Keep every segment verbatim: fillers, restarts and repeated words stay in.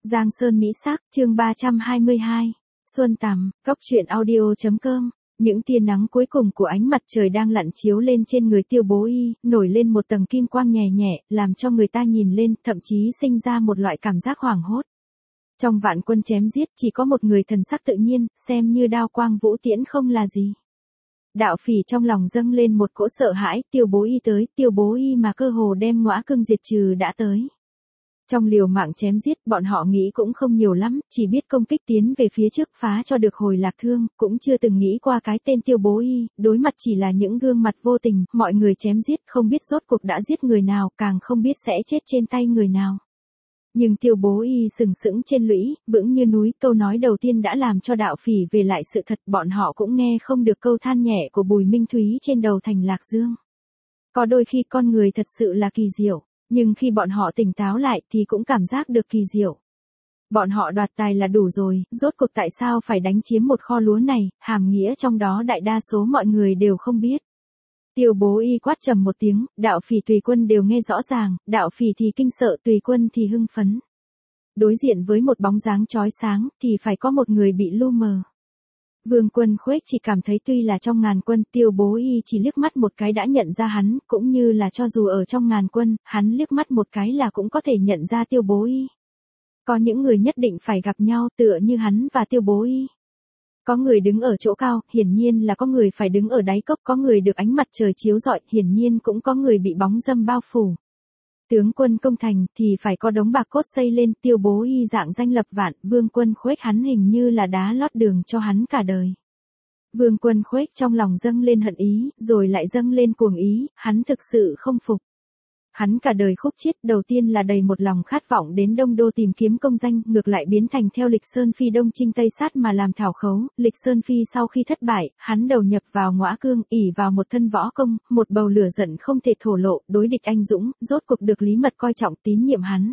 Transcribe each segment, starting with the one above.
Giang Sơn Mỹ Sắc, chương ba trăm hai mươi hai. Xuân tằm, cốc truyện audio.com. Những tia nắng cuối cùng của ánh mặt trời đang lặn chiếu lên trên người Tiêu Bố Y, nổi lên một tầng kim quang nhẹ nhẹ, làm cho người ta nhìn lên, thậm chí sinh ra một loại cảm giác hoảng hốt. Trong vạn quân chém giết, chỉ có một người thần sắc tự nhiên, xem như đao quang vũ tiễn không là gì. Đạo Phỉ trong lòng dâng lên một cỗ sợ hãi, Tiêu Bố Y tới, Tiêu Bố Y mà cơ hồ đem Ngõa Cương diệt trừ đã tới. Trong liều mạng chém giết, bọn họ nghĩ cũng không nhiều lắm, chỉ biết công kích tiến về phía trước phá cho được hồi lạc thương, cũng chưa từng nghĩ qua cái tên Tiêu Bố Y, đối mặt chỉ là những gương mặt vô tình, mọi người chém giết, không biết rốt cuộc đã giết người nào, càng không biết sẽ chết trên tay người nào. Nhưng Tiêu Bố Y sừng sững trên lũy, vững như núi, câu nói đầu tiên đã làm cho Đạo Phỉ về lại sự thật, bọn họ cũng nghe không được câu than nhẹ của Bùi Minh Thúy trên đầu thành Lạc Dương. Có đôi khi con người thật sự là kỳ diệu. Nhưng khi bọn họ tỉnh táo lại thì cũng cảm giác được kỳ diệu. Bọn họ đoạt tài là đủ rồi, rốt cuộc tại sao phải đánh chiếm một kho lúa này, hàm nghĩa trong đó đại đa số mọi người đều không biết. Tiêu Bố Y quát trầm một tiếng, Đạo Phỉ tùy quân đều nghe rõ ràng, Đạo Phỉ thì kinh sợ, tùy quân thì hưng phấn. Đối diện với một bóng dáng chói sáng thì phải có một người bị lu mờ. Vương Quân Khuếch chỉ cảm thấy tuy là trong ngàn quân, Tiêu Bố Y chỉ liếc mắt một cái đã nhận ra hắn, cũng như là cho dù ở trong ngàn quân, hắn liếc mắt một cái là cũng có thể nhận ra Tiêu Bố Y. Có những người nhất định phải gặp nhau tựa như hắn và Tiêu Bố Y. Có người đứng ở chỗ cao, hiển nhiên là có người phải đứng ở đáy cốc, có người được ánh mặt trời chiếu rọi, hiển nhiên cũng có người bị bóng râm bao phủ. Tướng quân công thành thì phải có đống bạc cốt xây lên, Tiêu Bố Y dạng danh lập vạn, Vương Quân Khuếch hắn hình như là đá lót đường cho hắn cả đời. Vương Quân Khuếch trong lòng dâng lên hận ý, rồi lại dâng lên cuồng ý, hắn thực sự không phục. Hắn cả đời khúc chiết, đầu tiên là đầy một lòng khát vọng đến Đông Đô tìm kiếm công danh, ngược lại biến thành theo Lịch Sơn Phi Đông Chinh Tây Sát mà làm thảo khấu. Lịch Sơn Phi sau khi thất bại, hắn đầu nhập vào Ngõa Cương, ỷ vào một thân võ công, một bầu lửa giận không thể thổ lộ, đối địch anh dũng, rốt cuộc được Lý Mật coi trọng tín nhiệm hắn.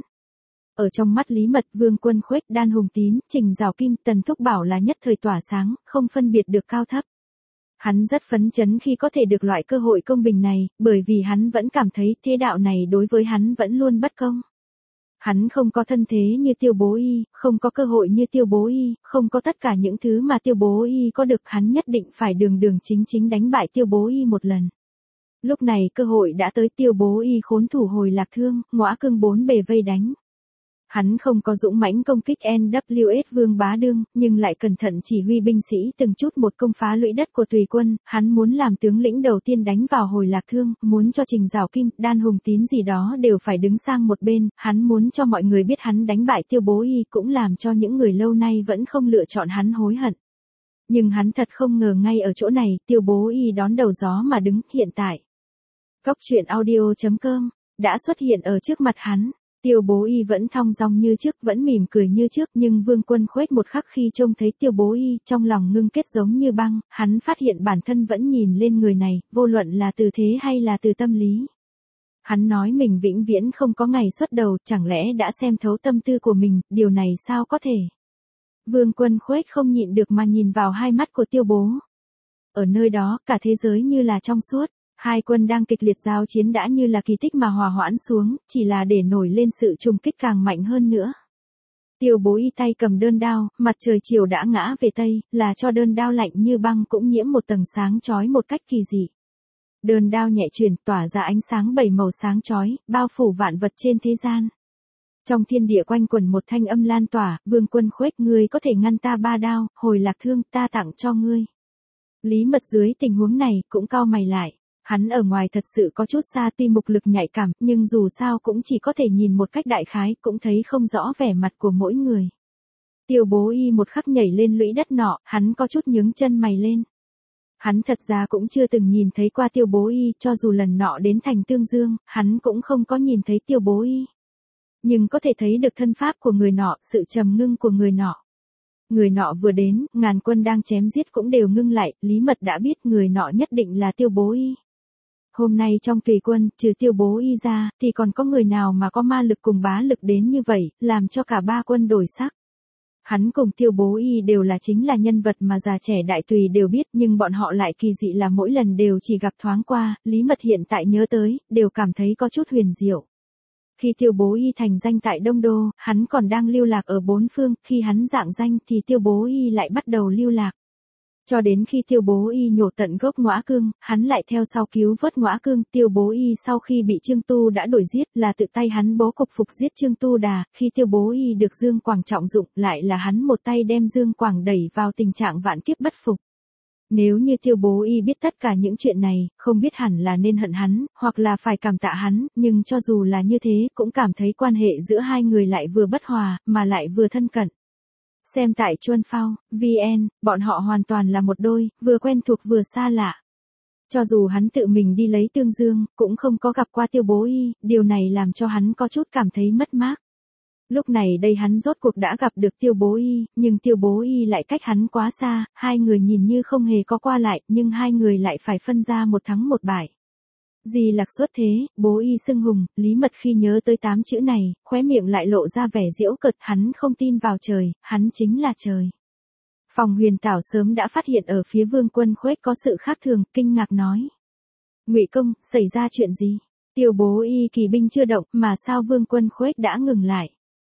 Ở trong mắt Lý Mật, Vương Quân Khuếch, Đan Hùng Tín, Trình Giảo Kim, Tần Thúc Bảo là nhất thời tỏa sáng, không phân biệt được cao thấp. Hắn rất phấn chấn khi có thể được loại cơ hội công bình này, bởi vì hắn vẫn cảm thấy thế đạo này đối với hắn vẫn luôn bất công. Hắn không có thân thế như Tiêu Bố Y, không có cơ hội như Tiêu Bố Y, không có tất cả những thứ mà Tiêu Bố Y có được, hắn nhất định phải đường đường chính chính đánh bại Tiêu Bố Y một lần. Lúc này cơ hội đã tới, Tiêu Bố Y khốn thủ hồi lạc thương, Ngõa Cương bốn bề vây đánh. Hắn không có dũng mãnh công kích en vê ét Vương Bá Đương, nhưng lại cẩn thận chỉ huy binh sĩ từng chút một công phá lũy đất của tùy quân, hắn muốn làm tướng lĩnh đầu tiên đánh vào hồi lạc thương, muốn cho Trình Giảo Kim, Đan Hùng Tín gì đó đều phải đứng sang một bên, hắn muốn cho mọi người biết hắn đánh bại Tiêu Bố Y, cũng làm cho những người lâu nay vẫn không lựa chọn hắn hối hận. Nhưng hắn thật không ngờ ngay ở chỗ này, Tiêu Bố Y đón đầu gió mà đứng, hiện tại. Cốc truyện audio.com đã xuất hiện ở trước mặt hắn. Tiêu Bố Y vẫn thong dong như trước, vẫn mỉm cười như trước, nhưng Vương Quân Khuếch một khắc khi trông thấy Tiêu Bố Y, trong lòng ngưng kết giống như băng, hắn phát hiện bản thân vẫn nhìn lên người này, vô luận là từ thế hay là từ tâm lý. Hắn nói mình vĩnh viễn không có ngày xuất đầu, chẳng lẽ đã xem thấu tâm tư của mình, điều này sao có thể? Vương Quân Khuếch không nhịn được mà nhìn vào hai mắt của Tiêu Bố. Ở nơi đó, cả thế giới như là trong suốt. Hai quân đang kịch liệt giao chiến đã như là kỳ tích mà hòa hoãn xuống, chỉ là để nổi lên sự trùng kích càng mạnh hơn nữa. Tiêu Bố Y tay cầm đơn đao, mặt trời chiều đã ngã về tây, là cho đơn đao lạnh như băng cũng nhiễm một tầng sáng chói một cách kỳ dị. Đơn đao nhẹ chuyển, tỏa ra ánh sáng bảy màu sáng chói, bao phủ vạn vật trên thế gian. Trong thiên địa quanh quẩn một thanh âm lan tỏa, Vương Quân Khuếch, ngươi có thể ngăn ta ba đao, hồi lạc thương ta tặng cho ngươi. Lý Mật dưới tình huống này cũng cau mày lại. Hắn ở ngoài thật sự có chút xa, tuy mục lực nhạy cảm, nhưng dù sao cũng chỉ có thể nhìn một cách đại khái, cũng thấy không rõ vẻ mặt của mỗi người. Tiêu Bố Y một khắc nhảy lên lũy đất nọ, hắn có chút nhướng chân mày lên. Hắn thật ra cũng chưa từng nhìn thấy qua Tiêu Bố Y, cho dù lần nọ đến thành Tương Dương, hắn cũng không có nhìn thấy Tiêu Bố Y. Nhưng có thể thấy được thân pháp của người nọ, sự trầm ngưng của người nọ. Người nọ vừa đến, ngàn quân đang chém giết cũng đều ngưng lại, Lý Mật đã biết người nọ nhất định là Tiêu Bố Y. Hôm nay trong tùy quân, trừ Tiêu Bố Y ra, thì còn có người nào mà có ma lực cùng bá lực đến như vậy, làm cho cả ba quân đổi sắc. Hắn cùng Tiêu Bố Y đều là chính là nhân vật mà già trẻ đại tùy đều biết, nhưng bọn họ lại kỳ dị là mỗi lần đều chỉ gặp thoáng qua, Lý Mật hiện tại nhớ tới, đều cảm thấy có chút huyền diệu. Khi Tiêu Bố Y thành danh tại Đông Đô, hắn còn đang lưu lạc ở bốn phương, khi hắn rạng danh thì Tiêu Bố Y lại bắt đầu lưu lạc. Cho đến khi Tiêu Bố Y nhổ tận gốc Ngõa Cương, hắn lại theo sau cứu vớt Ngõa Cương. Tiêu Bố Y sau khi bị Trương Tu đã đuổi giết là tự tay hắn bố cục phục giết Trương Tu Đà, khi Tiêu Bố Y được Dương Quảng trọng dụng lại là hắn một tay đem Dương Quảng đẩy vào tình trạng vạn kiếp bất phục. Nếu như Tiêu Bố Y biết tất cả những chuyện này, không biết hẳn là nên hận hắn, hoặc là phải cảm tạ hắn, nhưng cho dù là như thế cũng cảm thấy quan hệ giữa hai người lại vừa bất hòa, mà lại vừa thân cận. Xem tại Chuân Phao, vê en, bọn họ hoàn toàn là một đôi, vừa quen thuộc vừa xa lạ. Cho dù hắn tự mình đi lấy tương dương, cũng không có gặp qua Tiêu Bố Y, điều này làm cho hắn có chút cảm thấy mất mát. Lúc này đây hắn rốt cuộc đã gặp được Tiêu Bố Y, nhưng Tiêu Bố Y lại cách hắn quá xa, hai người nhìn như không hề có qua lại, nhưng hai người lại phải phân ra một thắng một bại. Di Lặc xuất thế, Bố Y xưng hùng, Lý Mật khi nhớ tới tám chữ này, khóe miệng lại lộ ra vẻ giễu cợt, hắn không tin vào trời, hắn chính là trời. Phòng Huyền Tảo sớm đã phát hiện ở phía Vương Quân Khuếch có sự khác thường, kinh ngạc nói: Ngụy công, xảy ra chuyện gì? Tiêu Bố Y kỳ binh chưa động, mà sao Vương Quân Khuếch đã ngừng lại?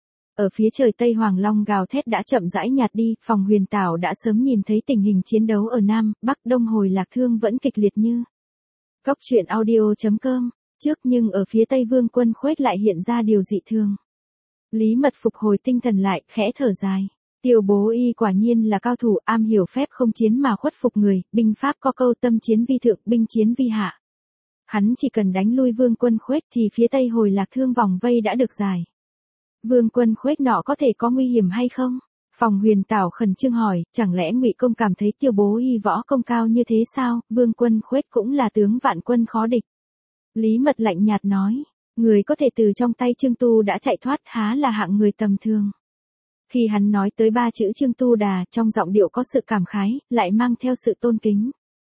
Ở phía trời Tây Hoàng Long gào thét đã chậm rãi nhạt đi, Phòng Huyền Tảo đã sớm nhìn thấy tình hình chiến đấu ở Nam, Bắc, Đông hồi lạc thương vẫn kịch liệt như Cốc truyện audio chấm com, trước nhưng ở phía Tây Vương Quân Khuếch lại hiện ra điều dị thường. Lý Mật phục hồi tinh thần lại, khẽ thở dài. Tiêu Bố Y quả nhiên là cao thủ, am hiểu phép không chiến mà khuất phục người, binh pháp có câu tâm chiến vi thượng, binh chiến vi hạ. Hắn chỉ cần đánh lui Vương Quân Khuếch thì phía Tây hồi lạc thương vòng vây đã được giải. Vương Quân Khuếch nọ có thể có nguy hiểm hay không? Phòng Huyền Tảo khẩn trương hỏi, chẳng lẽ Ngụy công cảm thấy Tiêu Bố Y võ công cao như thế sao? Vương Quân Khuếch cũng là tướng vạn quân khó địch. Lý Mật lạnh nhạt nói, người có thể từ trong tay Trương Tu đã chạy thoát há là hạng người tầm thường. Khi hắn nói tới ba chữ Trương Tu Đà, trong giọng điệu có sự cảm khái, lại mang theo sự tôn kính.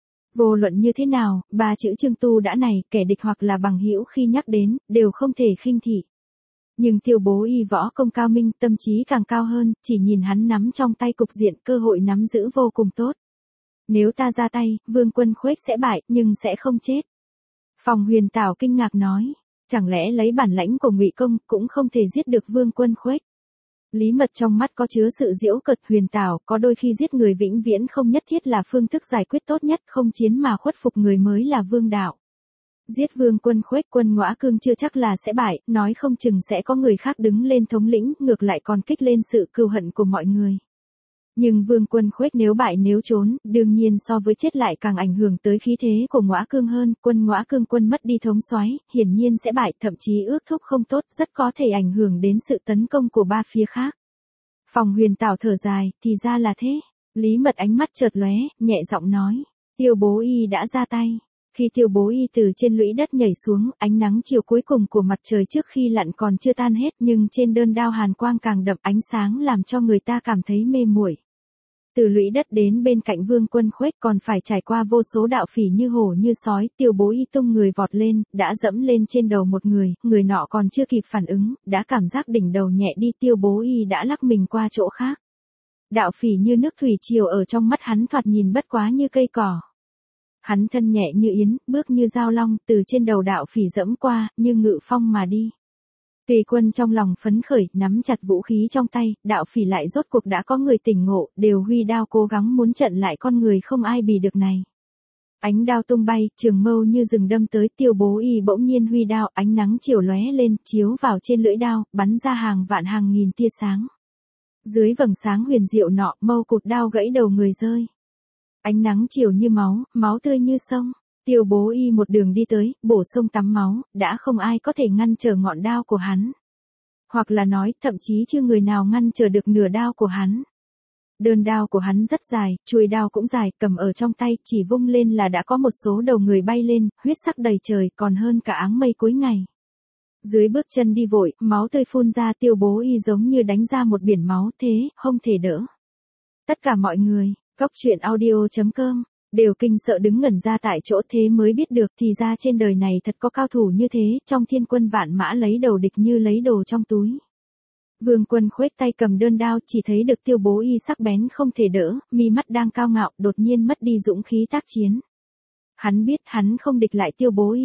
Vô luận như thế nào, ba chữ Trương Tu đã này, kẻ địch hoặc là bằng hữu khi nhắc đến, đều không thể khinh thị. Nhưng Tiêu Bố Y võ công cao minh, tâm trí càng cao hơn, chỉ nhìn hắn nắm trong tay cục diện, cơ hội nắm giữ vô cùng tốt. Nếu ta ra tay, Vương Quân Khuếch sẽ bại, nhưng sẽ không chết. Phòng Huyền Tảo kinh ngạc nói, chẳng lẽ lấy bản lãnh của Ngụy công cũng không thể giết được Vương Quân Khuếch? Lý Mật trong mắt có chứa sự giễu cợt. Huyền Tảo, có đôi khi giết người vĩnh viễn không nhất thiết là phương thức giải quyết tốt nhất, không chiến mà khuất phục người mới là vương đạo. Giết Vương Quân Khuếch, quân Ngõa Cương chưa chắc là sẽ bại, nói không chừng sẽ có người khác đứng lên thống lĩnh, ngược lại còn kích lên sự cừu hận của mọi người. Nhưng Vương Quân Khuếch nếu bại nếu trốn, đương nhiên so với chết lại càng ảnh hưởng tới khí thế của Ngõa Cương hơn, quân Ngõa Cương quân mất đi thống soái, hiển nhiên sẽ bại, thậm chí ước thúc không tốt, rất có thể ảnh hưởng đến sự tấn công của ba phía khác. Phòng Huyền Tảo thở dài, thì ra là thế. Lý Mật ánh mắt chợt lóe, nhẹ giọng nói, Tiêu Bố Y đã ra tay. Khi Tiêu Bố Y từ trên lũy đất nhảy xuống, ánh nắng chiều cuối cùng của mặt trời trước khi lặn còn chưa tan hết, nhưng trên đơn đao hàn quang càng đậm, ánh sáng làm cho người ta cảm thấy mê muội. Từ lũy đất đến bên cạnh Vương Quân Khuếch còn phải trải qua vô số đạo phỉ như hổ như sói, Tiêu Bố Y tung người vọt lên, đã dẫm lên trên đầu một người, người nọ còn chưa kịp phản ứng, đã cảm giác đỉnh đầu nhẹ đi, Tiêu Bố Y đã lắc mình qua chỗ khác. Đạo phỉ như nước thủy triều ở trong mắt hắn thoạt nhìn bất quá như cây cỏ. Hắn thân nhẹ như yến, bước như dao long, từ trên đầu đạo phỉ dẫm qua, như ngự phong mà đi. Tùy Quân trong lòng phấn khởi, nắm chặt vũ khí trong tay, đạo phỉ lại rốt cuộc đã có người tỉnh ngộ, đều huy đao cố gắng muốn chặn lại con người không ai bì được này. Ánh đao tung bay, trường mâu như rừng đâm tới, Tiêu Bố Y bỗng nhiên huy đao, ánh nắng chiều lóe lên, chiếu vào trên lưỡi đao, bắn ra hàng vạn hàng nghìn tia sáng. Dưới vầng sáng huyền diệu nọ, mâu cụt đao gãy đầu người rơi. Ánh nắng chiều như máu, máu tươi như sông. Tiêu Bố Y một đường đi tới, bổ sông tắm máu, đã không ai có thể ngăn trở ngọn đao của hắn. Hoặc là nói, thậm chí chưa người nào ngăn trở được nửa đao của hắn. Đơn đao của hắn rất dài, chuôi đao cũng dài, cầm ở trong tay, chỉ vung lên là đã có một số đầu người bay lên, huyết sắc đầy trời, còn hơn cả áng mây cuối ngày. Dưới bước chân đi vội, máu tươi phun ra, Tiêu Bố Y giống như đánh ra một biển máu, thế, không thể đỡ. Tất cả mọi người, Cốc truyện audio chấm com, đều kinh sợ đứng ngẩn ra tại chỗ, thế mới biết được thì ra trên đời này thật có cao thủ như thế, trong thiên quân vạn mã lấy đầu địch như lấy đồ trong túi. Vương Quân Khuếch tay cầm đơn đao, chỉ thấy được Tiêu Bố Y sắc bén không thể đỡ, mi mắt đang cao ngạo, đột nhiên mất đi dũng khí tác chiến. Hắn biết hắn không địch lại Tiêu Bố Y,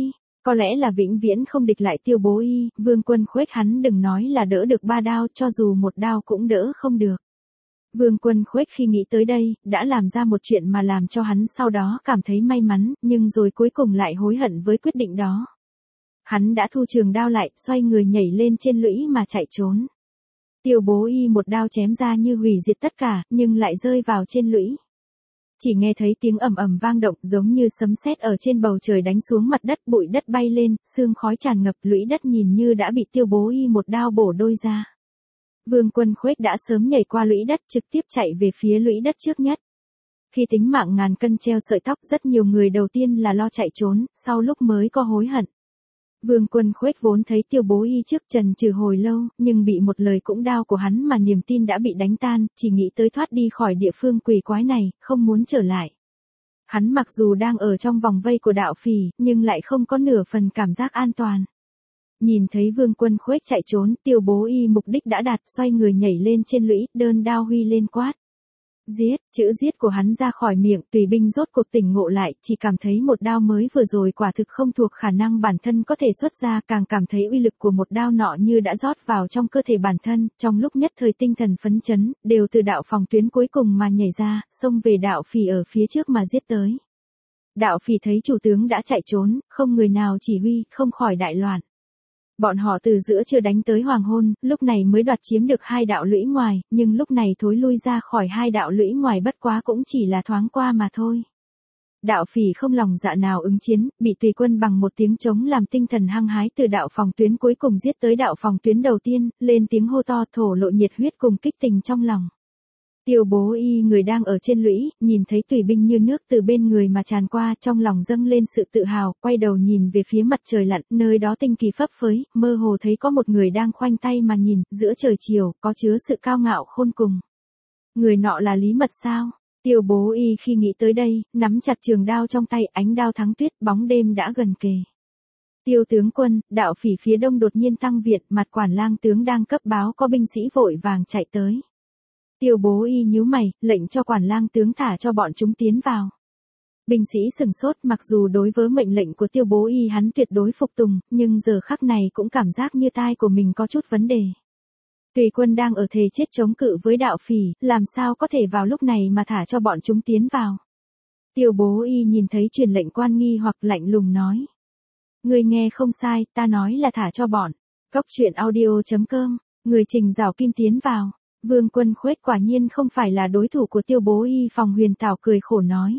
Có lẽ là vĩnh viễn không địch lại Tiêu Bố Y, Vương Quân Khuếch hắn đừng nói là đỡ được ba đao, cho dù một đao cũng đỡ không được. Vương Quân Khuếch khi nghĩ tới đây, đã làm ra một chuyện mà làm cho hắn sau đó cảm thấy may mắn, nhưng rồi cuối cùng lại hối hận với quyết định đó. Hắn đã thu trường đao lại, xoay người nhảy lên trên lũy mà chạy trốn. Tiêu Bố Y một đao chém ra như hủy diệt tất cả, nhưng lại rơi vào trên lũy. Chỉ nghe thấy tiếng ầm ầm vang động giống như sấm sét ở trên bầu trời đánh xuống mặt đất, bụi đất bay lên, sương khói tràn ngập, lũy đất nhìn như đã bị Tiêu Bố Y một đao bổ đôi ra. Vương Quân Khuếch đã sớm nhảy qua lũy đất, trực tiếp chạy về phía lũy đất trước nhất. Khi tính mạng ngàn cân treo sợi tóc, rất nhiều người đầu tiên là lo chạy trốn, sau lúc mới có hối hận. Vương Quân Khuếch vốn thấy Tiêu Bố Y trước trần trừ hồi lâu, nhưng bị một lời cũng đao của hắn mà niềm tin đã bị đánh tan, chỉ nghĩ tới thoát đi khỏi địa phương quỷ quái này, không muốn trở lại. Hắn mặc dù đang ở trong vòng vây của đạo phỉ, nhưng lại không có nửa phần cảm giác an toàn. Nhìn thấy Vương Quân Khuếch chạy trốn, Tiêu Bố Y mục đích đã đạt, xoay người nhảy lên trên lũy, đơn đao huy lên quát. Giết, chữ giết của hắn ra khỏi miệng, tùy binh rốt cuộc tỉnh ngộ lại, chỉ cảm thấy một đao mới vừa rồi quả thực không thuộc khả năng bản thân có thể xuất ra, càng cảm thấy uy lực của một đao nọ như đã rót vào trong cơ thể bản thân, trong lúc nhất thời tinh thần phấn chấn, đều từ đạo phòng tuyến cuối cùng mà nhảy ra, xông về đạo phỉ ở phía trước mà giết tới. Đạo phỉ thấy chủ tướng đã chạy trốn, không người nào chỉ huy, không khỏi đại loạn. Bọn họ từ giữa trưa đánh tới hoàng hôn, lúc này mới đoạt chiếm được hai đạo lũy ngoài, nhưng lúc này thối lui ra khỏi hai đạo lũy ngoài bất quá cũng chỉ là thoáng qua mà thôi. Đạo phỉ không lòng dạ nào ứng chiến, bị tùy quân bằng một tiếng trống làm tinh thần hăng hái từ đạo phòng tuyến cuối cùng giết tới đạo phòng tuyến đầu tiên, lên tiếng hô to thổ lộ nhiệt huyết cùng kích tình trong lòng. Tiêu Bố Y người đang ở trên lũy, nhìn thấy tùy binh như nước từ bên người mà tràn qua, trong lòng dâng lên sự tự hào, quay đầu nhìn về phía mặt trời lặn, nơi đó tinh kỳ phấp phới, mơ hồ thấy có một người đang khoanh tay mà nhìn, giữa trời chiều, có chứa sự cao ngạo khôn cùng. Người nọ là Lý Mật sao? Tiêu Bố Y khi nghĩ tới đây, nắm chặt trường đao trong tay, ánh đao thắng tuyết, bóng đêm đã gần kề. Tiêu tướng quân, đạo phỉ phía đông đột nhiên tăng viện, mặt quản lang tướng đang cấp báo có binh sĩ vội vàng chạy tới. Tiêu Bố Y nhíu mày, lệnh cho quản lang tướng thả cho bọn chúng tiến vào. Binh sĩ sừng sốt, mặc dù đối với mệnh lệnh của Tiêu Bố Y hắn tuyệt đối phục tùng, nhưng giờ khắc này cũng cảm giác như tai của mình có chút vấn đề. Tùy quân đang ở thề chết chống cự với đạo phỉ, làm sao có thể vào lúc này mà thả cho bọn chúng tiến vào. Tiêu Bố Y nhìn thấy truyền lệnh quan nghi hoặc lạnh lùng nói. Người nghe không sai, ta nói là thả cho bọn. Cốc truyện audio chấm com, người trình rào kim tiến vào. Vương Quân Khuếch quả nhiên không phải là đối thủ của Tiêu Bố Y, Phòng Huyền Tảo cười khổ nói.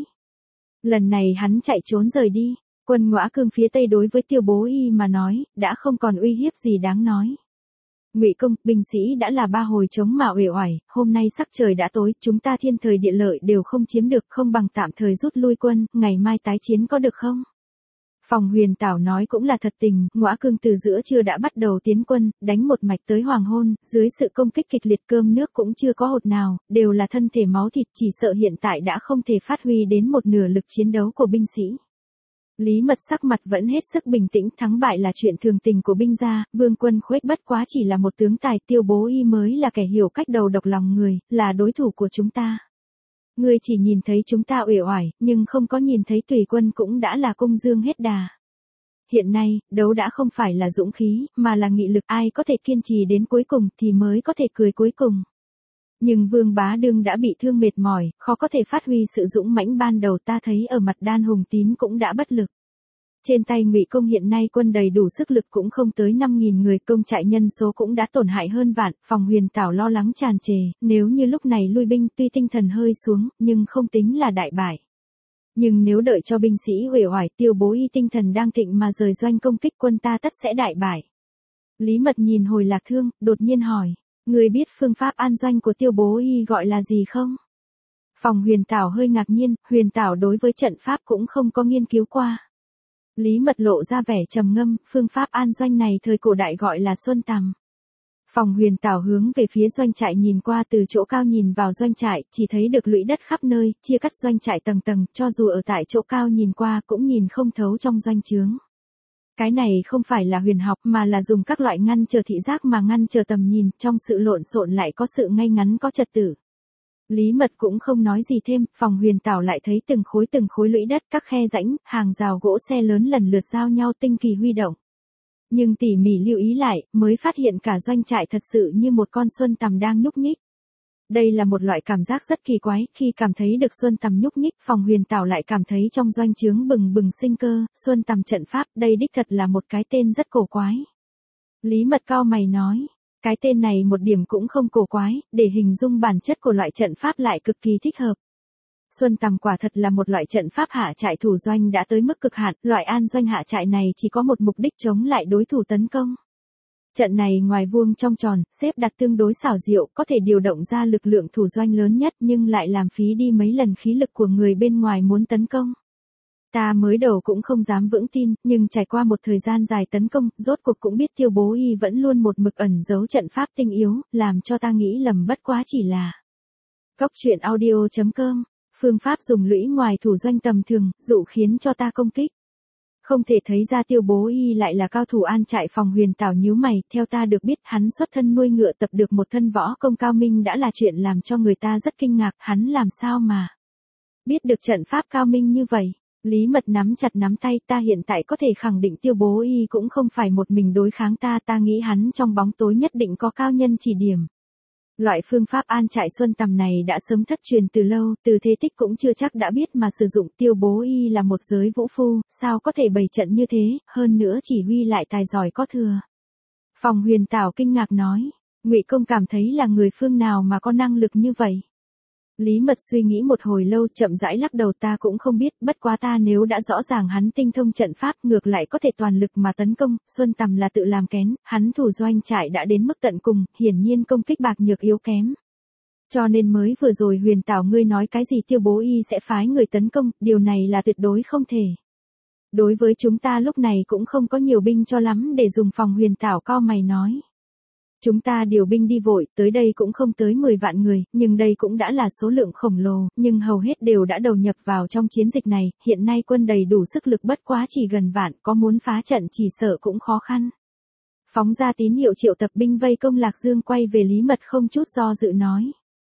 Lần này hắn chạy trốn rời đi, quân Ngõa Cương phía tây đối với Tiêu Bố Y mà nói, đã không còn uy hiếp gì đáng nói. Ngụy công, binh sĩ đã là ba hồi chống mà uể oải, hôm nay sắc trời đã tối, chúng ta thiên thời địa lợi đều không chiếm được, không bằng tạm thời rút lui quân, ngày mai tái chiến có được không? Phòng Huyền Tảo nói cũng là thật tình, Ngõa Cương từ giữa trưa đã bắt đầu tiến quân, đánh một mạch tới hoàng hôn, dưới sự công kích kịch liệt cơm nước cũng chưa có hột nào, đều là thân thể máu thịt, chỉ sợ hiện tại đã không thể phát huy đến một nửa lực chiến đấu của binh sĩ. Lý Mật sắc mặt vẫn hết sức bình tĩnh, thắng bại là chuyện thường tình của binh gia, Vương Quân Khuếch bất quá chỉ là một tướng tài, Tiêu Bố Y mới là kẻ hiểu cách đầu độc lòng người, là đối thủ của chúng ta. Ngươi chỉ nhìn thấy chúng ta uể oải, nhưng không có nhìn thấy tùy quân cũng đã là công dương hết đà. Hiện nay, đấu đã không phải là dũng khí, mà là nghị lực, ai có thể kiên trì đến cuối cùng thì mới có thể cười cuối cùng. Nhưng Vương Bá Đương đã bị thương mệt mỏi, khó có thể phát huy sự dũng mãnh ban đầu, ta thấy ở mặt Đan Hùng Tín cũng đã bất lực. Trên tay Ngụy công hiện nay quân đầy đủ sức lực cũng không tới năm nghìn người, công trại nhân số cũng đã tổn hại hơn vạn, Phòng Huyền Tảo lo lắng tràn trề, nếu như lúc này lui binh tuy tinh thần hơi xuống, nhưng không tính là đại bại. Nhưng nếu đợi cho binh sĩ uể oải, Tiêu Bố Y tinh thần đang thịnh mà rời doanh công kích quân ta tất sẽ đại bại. Lý Mật nhìn hồi Lạc Thương, đột nhiên hỏi, người biết phương pháp an doanh của Tiêu Bố Y gọi là gì không? Phòng Huyền Tảo hơi ngạc nhiên, Huyền Tảo đối với trận pháp cũng không có nghiên cứu qua. Lý Mật lộ ra vẻ trầm ngâm, phương pháp an doanh này thời cổ đại gọi là xuân tằm. Phòng Huyền Tảo hướng về phía doanh trại nhìn qua, từ chỗ cao nhìn vào doanh trại, chỉ thấy được lũy đất khắp nơi, chia cắt doanh trại tầng tầng, cho dù ở tại chỗ cao nhìn qua cũng nhìn không thấu trong doanh trướng. Cái này không phải là huyền học mà là dùng các loại ngăn trở thị giác mà ngăn trở tầm nhìn, trong sự lộn xộn lại có sự ngay ngắn có trật tự. Lý Mật cũng không nói gì thêm, phòng Huyền Tảo lại thấy từng khối từng khối lũy đất, các khe rãnh, hàng rào gỗ xe lớn lần lượt giao nhau tinh kỳ huy động. Nhưng tỉ mỉ lưu ý lại, mới phát hiện cả doanh trại thật sự như một con xuân tằm đang nhúc nhích. Đây là một loại cảm giác rất kỳ quái, khi cảm thấy được xuân tằm nhúc nhích, phòng Huyền Tảo lại cảm thấy trong doanh trướng bừng bừng sinh cơ, xuân tằm trận pháp, đây đích thật là một cái tên rất cổ quái. Lý Mật cau mày nói, cái tên này một điểm cũng không cổ quái, để hình dung bản chất của loại trận pháp lại cực kỳ thích hợp. Xuân tằm quả thật là một loại trận pháp hạ trại thủ doanh đã tới mức cực hạn, loại an doanh hạ trại này chỉ có một mục đích chống lại đối thủ tấn công. Trận này ngoài vuông trong tròn, xếp đặt tương đối xảo diệu, có thể điều động ra lực lượng thủ doanh lớn nhất nhưng lại làm phí đi mấy lần khí lực của người bên ngoài muốn tấn công. Ta mới đầu cũng không dám vững tin, nhưng trải qua một thời gian dài tấn công, rốt cuộc cũng biết Tiêu Bố Y vẫn luôn một mực ẩn giấu trận pháp tinh yếu, làm cho ta nghĩ lầm bất quá chỉ là. Cốc truyện audio chấm com, phương pháp dùng lũy ngoài thủ doanh tầm thường, dụ khiến cho ta công kích. Không thể thấy ra Tiêu Bố Y lại là cao thủ an trại, phòng Huyền Tảo nhíu mày, theo ta được biết hắn xuất thân nuôi ngựa tập được một thân võ công cao minh đã là chuyện làm cho người ta rất kinh ngạc, hắn làm sao mà biết được trận pháp cao minh như vậy. Lý Mật nắm chặt nắm tay, ta hiện tại có thể khẳng định Tiêu Bố Y cũng không phải một mình đối kháng ta, ta nghĩ hắn trong bóng tối nhất định có cao nhân chỉ điểm. Loại phương pháp an trại xuân tằm này đã sớm thất truyền từ lâu, từ thế tích cũng chưa chắc đã biết mà sử dụng. Tiêu Bố Y là một giới vũ phu, sao có thể bày trận như thế, hơn nữa chỉ huy lại tài giỏi có thừa. Phòng Huyền Tảo kinh ngạc nói, Ngụy Công cảm thấy là người phương nào mà có năng lực như vậy. Lý Mật suy nghĩ một hồi lâu, chậm rãi lắc đầu, ta cũng không biết, bất quá ta nếu đã rõ ràng hắn tinh thông trận pháp, ngược lại có thể toàn lực mà tấn công, xuân tằm là tự làm kén, hắn thủ doanh trại đã đến mức tận cùng, hiển nhiên công kích bạc nhược yếu kém. Cho nên mới vừa rồi Huyền Tảo ngươi nói cái gì Tiêu Bố Y sẽ phái người tấn công, điều này là tuyệt đối không thể. Đối với chúng ta lúc này cũng không có nhiều binh cho lắm để dùng, phòng Huyền Tảo cau mày nói. Chúng ta điều binh đi vội, tới đây cũng không tới mười vạn người, nhưng đây cũng đã là số lượng khổng lồ, nhưng hầu hết đều đã đầu nhập vào trong chiến dịch này, hiện nay quân đầy đủ sức lực bất quá chỉ gần vạn, có muốn phá trận chỉ sợ cũng khó khăn. Phóng ra tín hiệu triệu tập binh vây công Lạc Dương, quay về Lý Mật không chút do dự nói.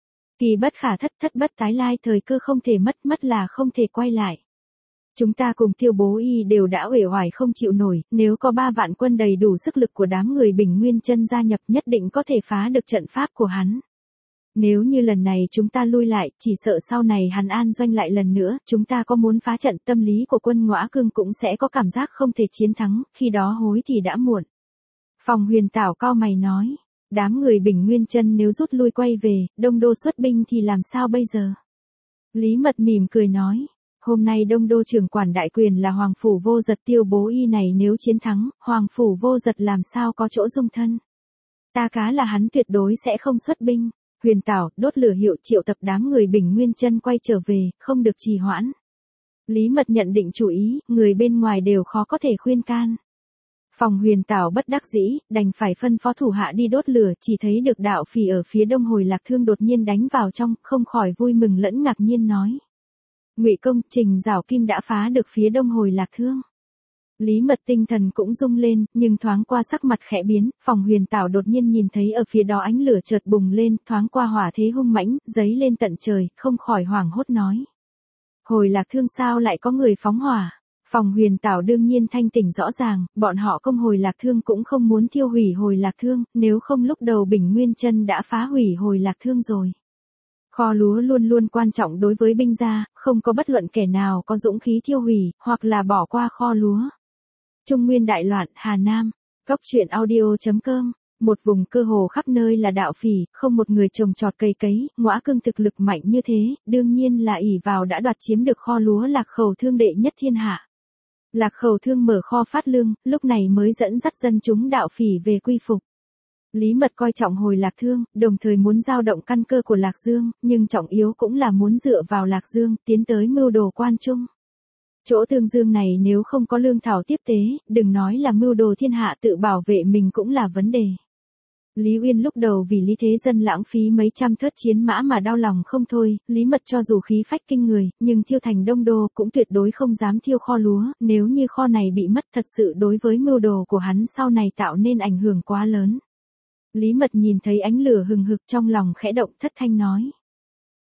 Kỳ bất khả thất, thất bất tái lai, thời cơ không thể mất, mất là không thể quay lại. Chúng ta cùng Tiêu Bố Y đều đã uể oải không chịu nổi, nếu có ba vạn quân đầy đủ sức lực của đám người Bình Nguyên Chân gia nhập nhất định có thể phá được trận pháp của hắn. Nếu như lần này chúng ta lui lại, chỉ sợ sau này hắn an doanh lại lần nữa, chúng ta có muốn phá trận, tâm lý của quân Ngõa Cương cũng sẽ có cảm giác không thể chiến thắng, khi đó hối thì đã muộn. Phòng Huyền Tảo cau mày nói, đám người Bình Nguyên Chân nếu rút lui quay về, Đông Đô xuất binh thì làm sao bây giờ? Lý Mật mỉm cười nói. Hôm nay Đông Đô trưởng quản đại quyền là Hoàng Phủ Vô Dật, Tiêu Bố Y này nếu chiến thắng, Hoàng Phủ Vô Dật làm sao có chỗ dung thân. Ta cá là hắn tuyệt đối sẽ không xuất binh. Huyền Tảo, đốt lửa hiệu triệu tập đám người Bình Nguyên Chân quay trở về, không được trì hoãn. Lý Mật nhận định chủ ý, người bên ngoài đều khó có thể khuyên can. Phòng Huyền Tảo bất đắc dĩ, đành phải phân phó thủ hạ đi đốt lửa, chỉ thấy được đạo phỉ ở phía đông Hồi Lạc Thương đột nhiên đánh vào trong, không khỏi vui mừng lẫn ngạc nhiên nói. Ngụy Công, Trình Giảo Kim đã phá được phía đông Hồi Lạc Thương. Lý Mật tinh thần cũng rung lên, nhưng thoáng qua sắc mặt khẽ biến, phòng Huyền Tảo đột nhiên nhìn thấy ở phía đó ánh lửa chợt bùng lên, thoáng qua hỏa thế hung mãnh, giấy lên tận trời, không khỏi hoảng hốt nói. Hồi Lạc Thương sao lại có người phóng hỏa? Phòng Huyền Tảo đương nhiên thanh tỉnh rõ ràng, bọn họ công Hồi Lạc Thương cũng không muốn thiêu hủy Hồi Lạc Thương, nếu không lúc đầu Bình Nguyên Chân đã phá hủy Hồi Lạc Thương rồi. Kho lúa luôn luôn quan trọng đối với binh gia, không có bất luận kẻ nào có dũng khí thiêu hủy, hoặc là bỏ qua kho lúa. Trung Nguyên đại loạn, Hà Nam, Cốc truyện audio chấm com, một vùng cơ hồ khắp nơi là đạo phỉ, không một người trồng trọt cây cấy, Ngõa Cương thực lực mạnh như thế, đương nhiên là ỷ vào đã đoạt chiếm được kho lúa Lạc Khẩu Thương đệ nhất thiên hạ. Lạc Khẩu Thương mở kho phát lương, lúc này mới dẫn dắt dân chúng đạo phỉ về quy phục. Lý Mật coi trọng Hồi Lạc Thương, đồng thời muốn giao động căn cơ của Lạc Dương, nhưng trọng yếu cũng là muốn dựa vào Lạc Dương, tiến tới mưu đồ Quan Trung. Chỗ Tương Dương này nếu không có lương thảo tiếp tế, đừng nói là mưu đồ thiên hạ, tự bảo vệ mình cũng là vấn đề. Lý Uyên lúc đầu vì Lý Thế Dân lãng phí mấy trăm thớt chiến mã mà đau lòng không thôi, Lý Mật cho dù khí phách kinh người, nhưng thiêu thành Đông Đô cũng tuyệt đối không dám thiêu kho lúa, nếu như kho này bị mất thật sự đối với mưu đồ của hắn sau này tạo nên ảnh hưởng quá lớn. Lý Mật nhìn thấy ánh lửa hừng hực trong lòng khẽ động, thất thanh nói.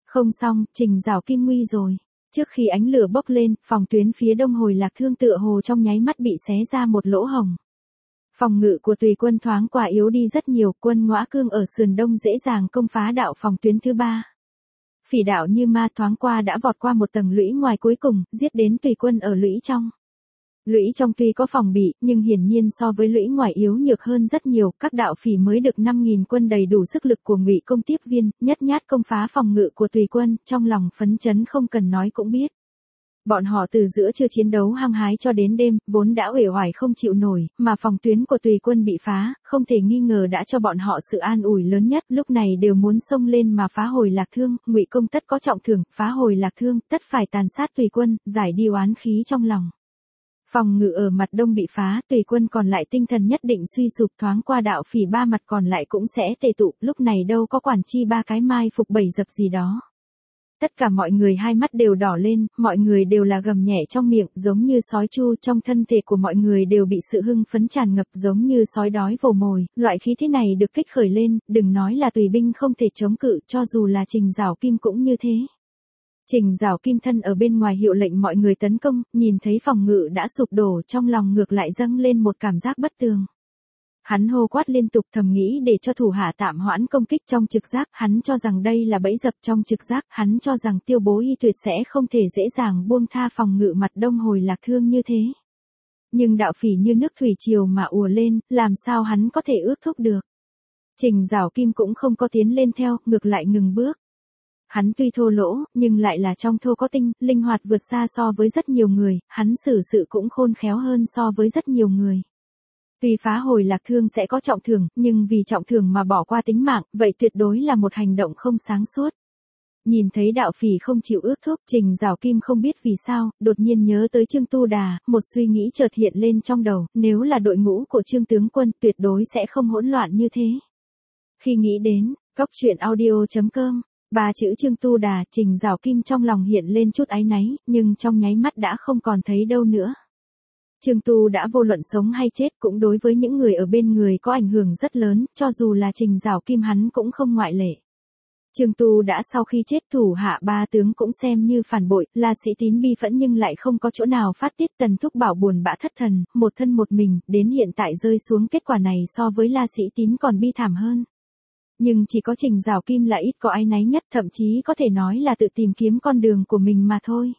Không xong, Trình Giảo Kim nguy rồi. Trước khi ánh lửa bốc lên, phòng tuyến phía đông hồi Lạc Thương tựa hồ trong nháy mắt bị xé ra một lỗ hổng. Phòng ngự của Tùy quân thoáng qua yếu đi rất nhiều, quân Ngõa Cương ở sườn đông dễ dàng công phá đạo phòng tuyến thứ ba. Phỉ đạo như ma thoáng qua đã vọt qua một tầng lũy ngoài cuối cùng, giết đến Tùy quân ở lũy trong. Lũy trong tuy có phòng bị, nhưng hiển nhiên so với lũy ngoài yếu nhược hơn rất nhiều, các đạo phỉ mới được năm nghìn quân đầy đủ sức lực của Ngụy Công tiếp viên, nhất nhát công phá phòng ngự của Tùy quân, trong lòng phấn chấn không cần nói cũng biết. Bọn họ từ giữa trưa chiến đấu hăng hái cho đến đêm, vốn đã uể oải không chịu nổi, mà phòng tuyến của Tùy quân bị phá, không thể nghi ngờ đã cho bọn họ sự an ủi lớn nhất, lúc này đều muốn xông lên mà phá hồi Lạc Thương, Ngụy Công tất có trọng thưởng, phá hồi Lạc Thương, tất phải tàn sát Tùy quân, giải đi oán khí trong lòng. Phòng ngự ở mặt đông bị phá, Tùy quân còn lại tinh thần nhất định suy sụp, thoáng qua đạo phỉ ba mặt còn lại cũng sẽ tề tụ, lúc này đâu có quản chi ba cái mai phục bảy dập gì đó. Tất cả mọi người hai mắt đều đỏ lên, mọi người đều là gầm nhẹ trong miệng, giống như sói chu, trong thân thể của mọi người đều bị sự hưng phấn tràn ngập, giống như sói đói vồ mồi, loại khí thế này được kích khởi lên, đừng nói là Tùy binh không thể chống cự, cho dù là Trình Giảo Kim cũng như thế. Trình Giảo Kim thân ở bên ngoài hiệu lệnh mọi người tấn công, nhìn thấy phòng ngự đã sụp đổ, trong lòng ngược lại dâng lên một cảm giác bất tường. Hắn hô quát liên tục, thầm nghĩ để cho thủ hạ tạm hoãn công kích trong trực giác, hắn cho rằng đây là bẫy dập trong trực giác, hắn cho rằng Tiêu Bố Y tuyệt sẽ không thể dễ dàng buông tha phòng ngự mặt đông hồi Lạc Thương như thế. Nhưng đạo phỉ như nước thủy triều mà ùa lên, làm sao hắn có thể ước thúc được. Trình Giảo Kim cũng không có tiến lên theo, ngược lại ngừng bước. Hắn tuy thô lỗ, nhưng lại là trong thô có tinh, linh hoạt vượt xa so với rất nhiều người, hắn xử sự cũng khôn khéo hơn so với rất nhiều người. Tuy phá hồi Lạc Thương sẽ có trọng thưởng, nhưng vì trọng thưởng mà bỏ qua tính mạng, vậy tuyệt đối là một hành động không sáng suốt. Nhìn thấy đạo phỉ không chịu ước thúc, Trình Giảo Kim không biết vì sao, đột nhiên nhớ tới Trương Tu Đà, một suy nghĩ chợt hiện lên trong đầu, nếu là đội ngũ của Trương tướng quân, tuyệt đối sẽ không hỗn loạn như thế. Khi nghĩ đến, cốc truyện audio chấm com, ba chữ Trương Tu Đà, Trình Giảo Kim trong lòng hiện lên chút áy náy, nhưng trong nháy mắt đã không còn thấy đâu nữa. Trương Tu đã vô luận sống hay chết cũng đối với những người ở bên người có ảnh hưởng rất lớn, cho dù là Trình Giảo Kim hắn cũng không ngoại lệ. Trương Tu đã sau khi chết thủ hạ ba tướng cũng xem như phản bội, La Sĩ Tín bi phẫn nhưng lại không có chỗ nào phát tiết, Tần Thúc Bảo buồn bã thất thần, một thân một mình, đến hiện tại rơi xuống kết quả này so với La Sĩ Tín còn bi thảm hơn. Nhưng chỉ có Trình Giảo Kim là ít có áy náy nhất, thậm chí có thể nói là tự tìm kiếm con đường của mình mà thôi.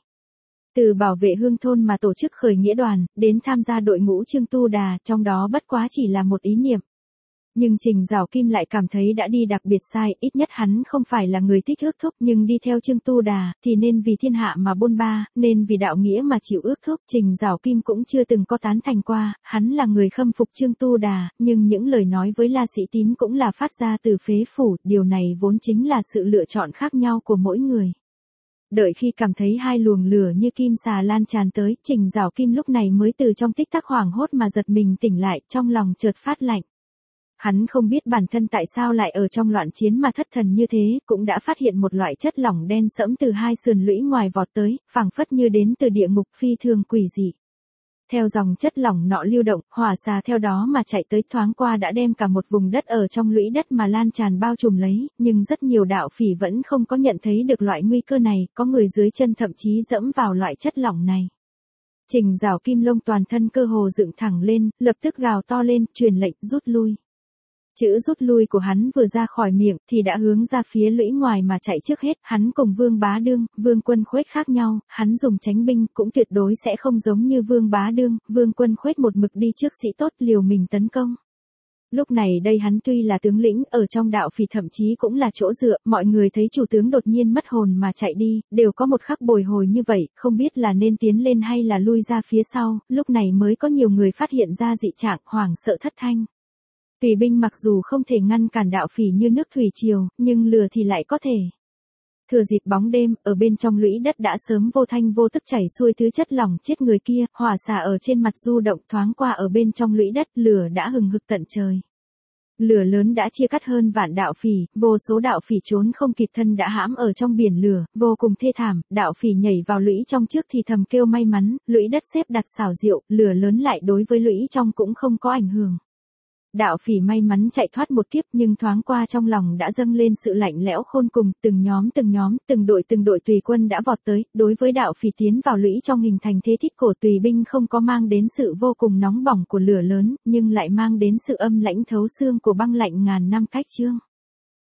Từ bảo vệ hương thôn mà tổ chức khởi nghĩa đoàn, đến tham gia đội ngũ Trương Tu Đà, trong đó bất quá chỉ là một ý niệm. Nhưng Trình Giảo Kim lại cảm thấy đã đi đặc biệt sai, ít nhất hắn không phải là người thích ước thúc, nhưng đi theo Trương Tu Đà, thì nên vì thiên hạ mà bôn ba, nên vì đạo nghĩa mà chịu ước thúc. Trình Giảo Kim cũng chưa từng có tán thành qua, hắn là người khâm phục Trương Tu Đà, nhưng những lời nói với La Sĩ Tín cũng là phát ra từ phế phủ, điều này vốn chính là sự lựa chọn khác nhau của mỗi người. Đợi khi cảm thấy hai luồng lửa như kim xà lan tràn tới, Trình Giảo Kim lúc này mới từ trong tích tắc hoảng hốt mà giật mình tỉnh lại, trong lòng chợt phát lạnh. Hắn không biết bản thân tại sao lại ở trong loạn chiến mà thất thần như thế, cũng đã phát hiện một loại chất lỏng đen sẫm từ hai sườn lũy ngoài vọt tới, phảng phất như đến từ địa ngục phi thường quỷ dị. Theo dòng chất lỏng nọ lưu động, hỏa xà theo đó mà chạy tới, thoáng qua đã đem cả một vùng đất ở trong lũy đất mà lan tràn bao trùm lấy, nhưng rất nhiều đạo phỉ vẫn không có nhận thấy được loại nguy cơ này, có người dưới chân thậm chí dẫm vào loại chất lỏng này. Trình Giảo Kim lông toàn thân cơ hồ dựng thẳng lên, lập tức gào to lên, truyền lệnh rút lui. Chữ rút lui của hắn vừa ra khỏi miệng thì đã hướng ra phía lũy ngoài mà chạy trước hết, hắn cùng Vương Bá Đương, Vương Quân Khuếch khác nhau, hắn dùng tránh binh cũng tuyệt đối sẽ không giống như Vương Bá Đương, Vương Quân Khuếch một mực đi trước sĩ tốt liều mình tấn công. Lúc này đây hắn tuy là tướng lĩnh, ở trong đạo phỉ thậm chí cũng là chỗ dựa, mọi người thấy chủ tướng đột nhiên mất hồn mà chạy đi, đều có một khắc bồi hồi như vậy, không biết là nên tiến lên hay là lui ra phía sau, lúc này mới có nhiều người phát hiện ra dị trạng, hoảng sợ thất thanh. Tùy binh mặc dù không thể ngăn cản đạo phỉ như nước thủy triều, nhưng lừa thì lại có thể. Thừa dịp bóng đêm, ở bên trong lũy đất đã sớm vô thanh vô tức chảy xuôi thứ chất lỏng chết người kia, hỏa xà ở trên mặt du động, thoáng qua ở bên trong lũy đất, lửa đã hừng hực tận trời. Lửa lớn đã chia cắt hơn vạn đạo phỉ, vô số đạo phỉ trốn không kịp thân đã hãm ở trong biển lửa, vô cùng thê thảm, đạo phỉ nhảy vào lũy trong trước thì thầm kêu may mắn, lũy đất xếp đặt xảo diệu, lửa lớn lại đối với lũy trong cũng không có ảnh hưởng. Đạo Phỉ may mắn chạy thoát một kiếp nhưng thoáng qua trong lòng đã dâng lên sự lạnh lẽo khôn cùng, từng nhóm từng nhóm, từng đội từng đội tùy quân đã vọt tới, đối với Đạo Phỉ tiến vào lũy trong hình thành thế thiết cổ tùy binh không có mang đến sự vô cùng nóng bỏng của lửa lớn, nhưng lại mang đến sự âm lãnh thấu xương của băng lạnh ngàn năm cách chương.